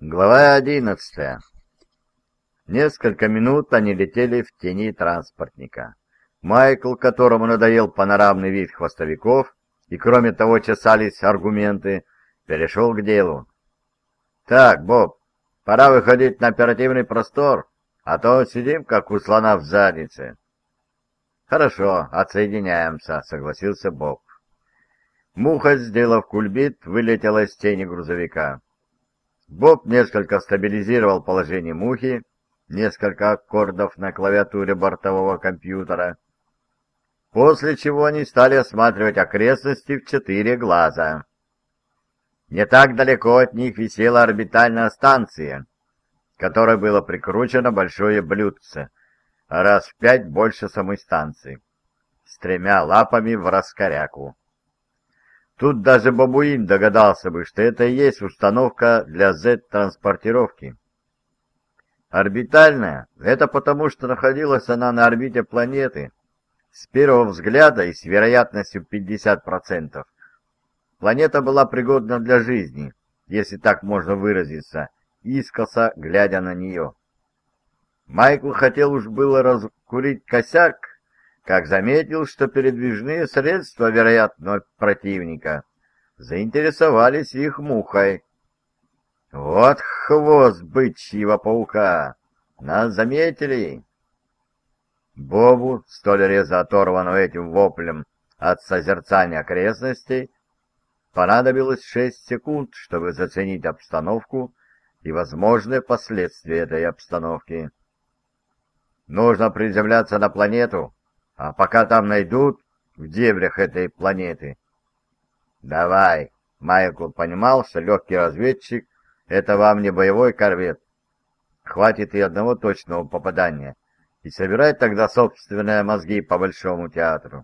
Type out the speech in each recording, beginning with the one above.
Глава 11. Несколько минут они летели в тени транспортника. Майкл, которому надоел панорамный вид хвостовиков, и кроме того чесались аргументы, перешел к делу. «Так, Боб, пора выходить на оперативный простор, а то сидим, как у слона в заднице». «Хорошо, отсоединяемся», — согласился Боб. Муха, сделав кульбит, вылетела из тени грузовика. Боб несколько стабилизировал положение мухи, несколько аккордов на клавиатуре бортового компьютера, после чего они стали осматривать окрестности в 4 глаза. Не так далеко от них висела орбитальная станция, к которой было прикручено большое блюдце, раз в 5 больше самой станции, с 3 лапами в раскоряку. Тут даже бабуин догадался бы, что это и есть установка для Z-транспортировки. Орбитальная — это потому, что находилась она на орбите планеты. С первого взгляда и с вероятностью 50%. Планета была пригодна для жизни, если так можно выразиться, искоса глядя на нее. Майкл хотел уж было раскурить косяк, как заметил, что передвижные средства вероятного противника заинтересовались их мухой. «Вот хвост бычьего паука! Нас заметили!» Бобу, столь резко оторванного этим воплем от созерцания окрестностей, понадобилось 6 секунд, чтобы заценить обстановку и возможные последствия этой обстановки. «Нужно приземляться на планету, а пока там найдут в дебрях этой планеты». «Давай!» — Майкл понимал, что легкий разведчик — это вам не боевой корвет. Хватит и одного точного попадания, и собирать тогда собственные мозги по Большому театру.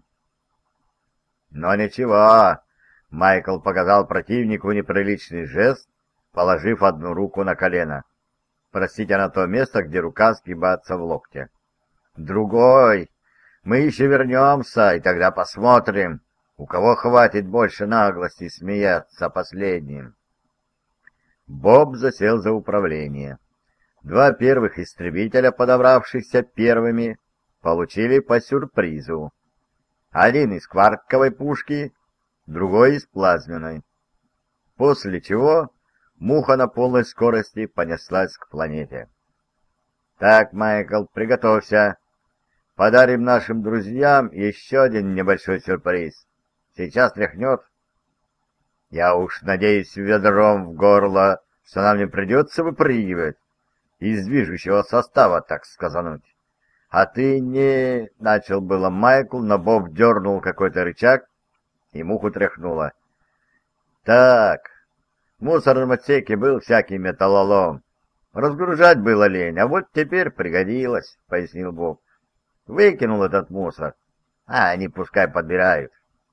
«Но ничего!» — Майкл показал противнику неприличный жест, положив одну руку на колено. Простите, на то место, где рука сгибается в локте. «Другой! Мы еще вернемся, и тогда посмотрим, у кого хватит больше наглости смеяться последним». Боб засел за управление. 2 первых истребителя, подобравшихся первыми, получили по сюрпризу. Один из кварковой пушки, другой из плазменной. После чего муха на полной скорости понеслась к планете. «Так, Майкл, приготовься. Подарим нашим друзьям еще один небольшой сюрприз. Сейчас тряхнет. Я уж надеюсь ведром в горло, что нам не придется выпрыгивать из движущего состава, так сказануть. А ты не...» — начал было Майкл, но Боб дернул какой-то рычаг, и муху тряхнуло. «Так, в мусорном отсеке был всякий металлолом. Разгружать было лень, а вот теперь пригодилось», — пояснил Боб. «Выкинул этот мусор, а они пускай подбирают».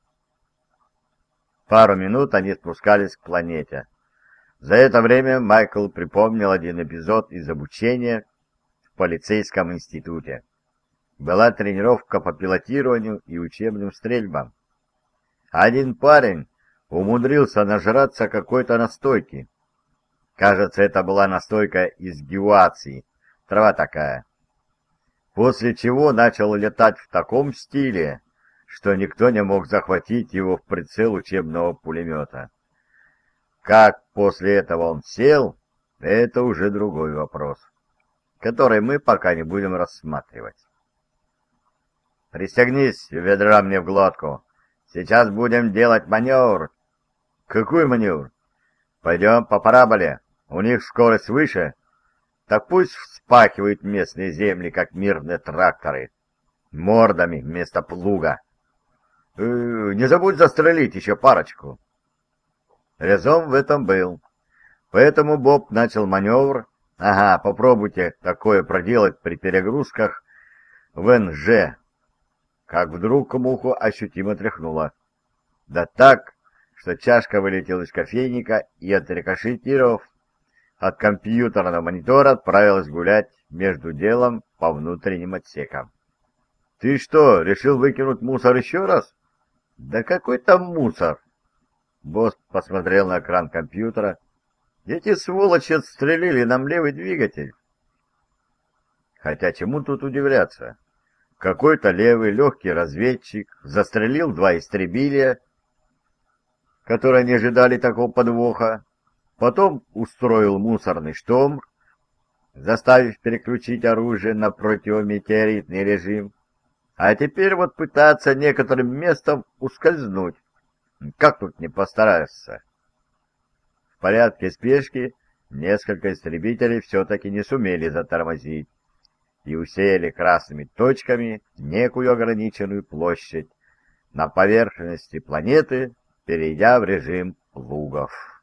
Пару минут они спускались к планете. За это время Майкл припомнил один эпизод из обучения в полицейском институте. Была тренировка по пилотированию и учебным стрельбам. Один парень умудрился нажраться какой-то настойки. Кажется, это была настойка из гиуации, трава такая. После чего начал летать в таком стиле, что никто не мог захватить его в прицел учебного пулемета. Как после этого он сел, это уже другой вопрос, который мы пока не будем рассматривать. «Пристегнись, ведра мне в глотку. Сейчас будем делать маневр». «Какой маневр?» «Пойдем по параболе. У них скорость выше. Так пусть вспахивают местные земли, как мирные тракторы. Мордами вместо плуга. Не забудь застрелить еще парочку». Резон в этом был. Поэтому Боб начал маневр. Ага, попробуйте такое проделать при перегрузках в НЖ. Как вдруг муху ощутимо тряхнуло. Да так, что чашка вылетела из кофейника и, отрикошетировав от компьютерного монитора, отправилась гулять между делом по внутренним отсекам. «Ты что, решил выкинуть мусор еще раз?» «Да какой там мусор?» Босс посмотрел на экран компьютера. Эти сволочи отстрелили нам левый двигатель. Хотя чему тут удивляться? Какой-то левый легкий разведчик застрелил 2 истребителя, которые не ожидали такого подвоха. Потом устроил мусорный шторм, заставив переключить оружие на противометеоритный режим. А теперь вот пытаться некоторым местом ускользнуть. Как тут не постараться? В порядке спешки несколько истребителей все-таки не сумели затормозить и усеяли красными точками некую ограниченную площадь на поверхности планеты, перейдя в режим лугов.